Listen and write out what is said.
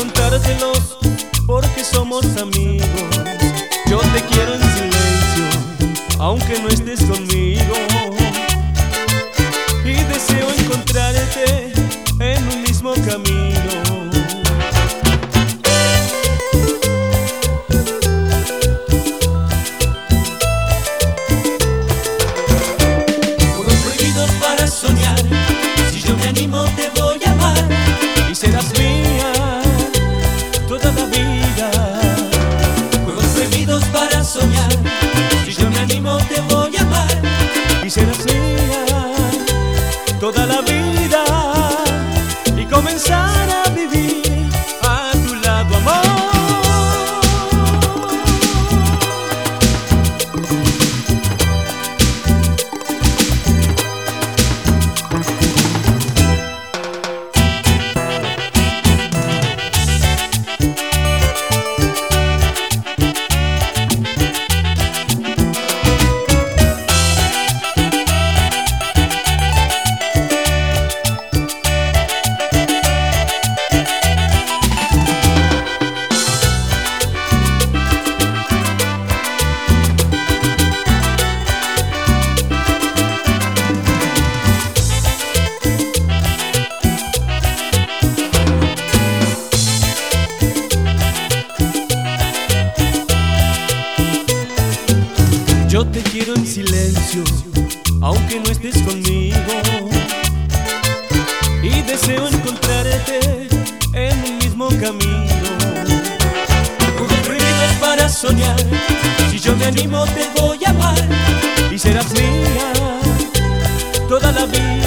contártelos porque somos amigos. Yo te quiero en silencio, aunque no estés conmigo. Y deseo encontrarte en un mismo camino. Juegos prohibidos para soñar. Si yo me animo te voy a amar Y serás mía toda la vida. Juegos prohibidos para soñar. Si yo me animo te voy a amar Y serás mía toda la vida. Y comenzar a vivir a tu lado, amor. Yo te quiero en silencio, aunque no estés conmigo. Y deseo encontrarte en un mismo camino. Juegos prohibidos para soñar. Si yo me animo te voy a amar Y serás mía toda la vida.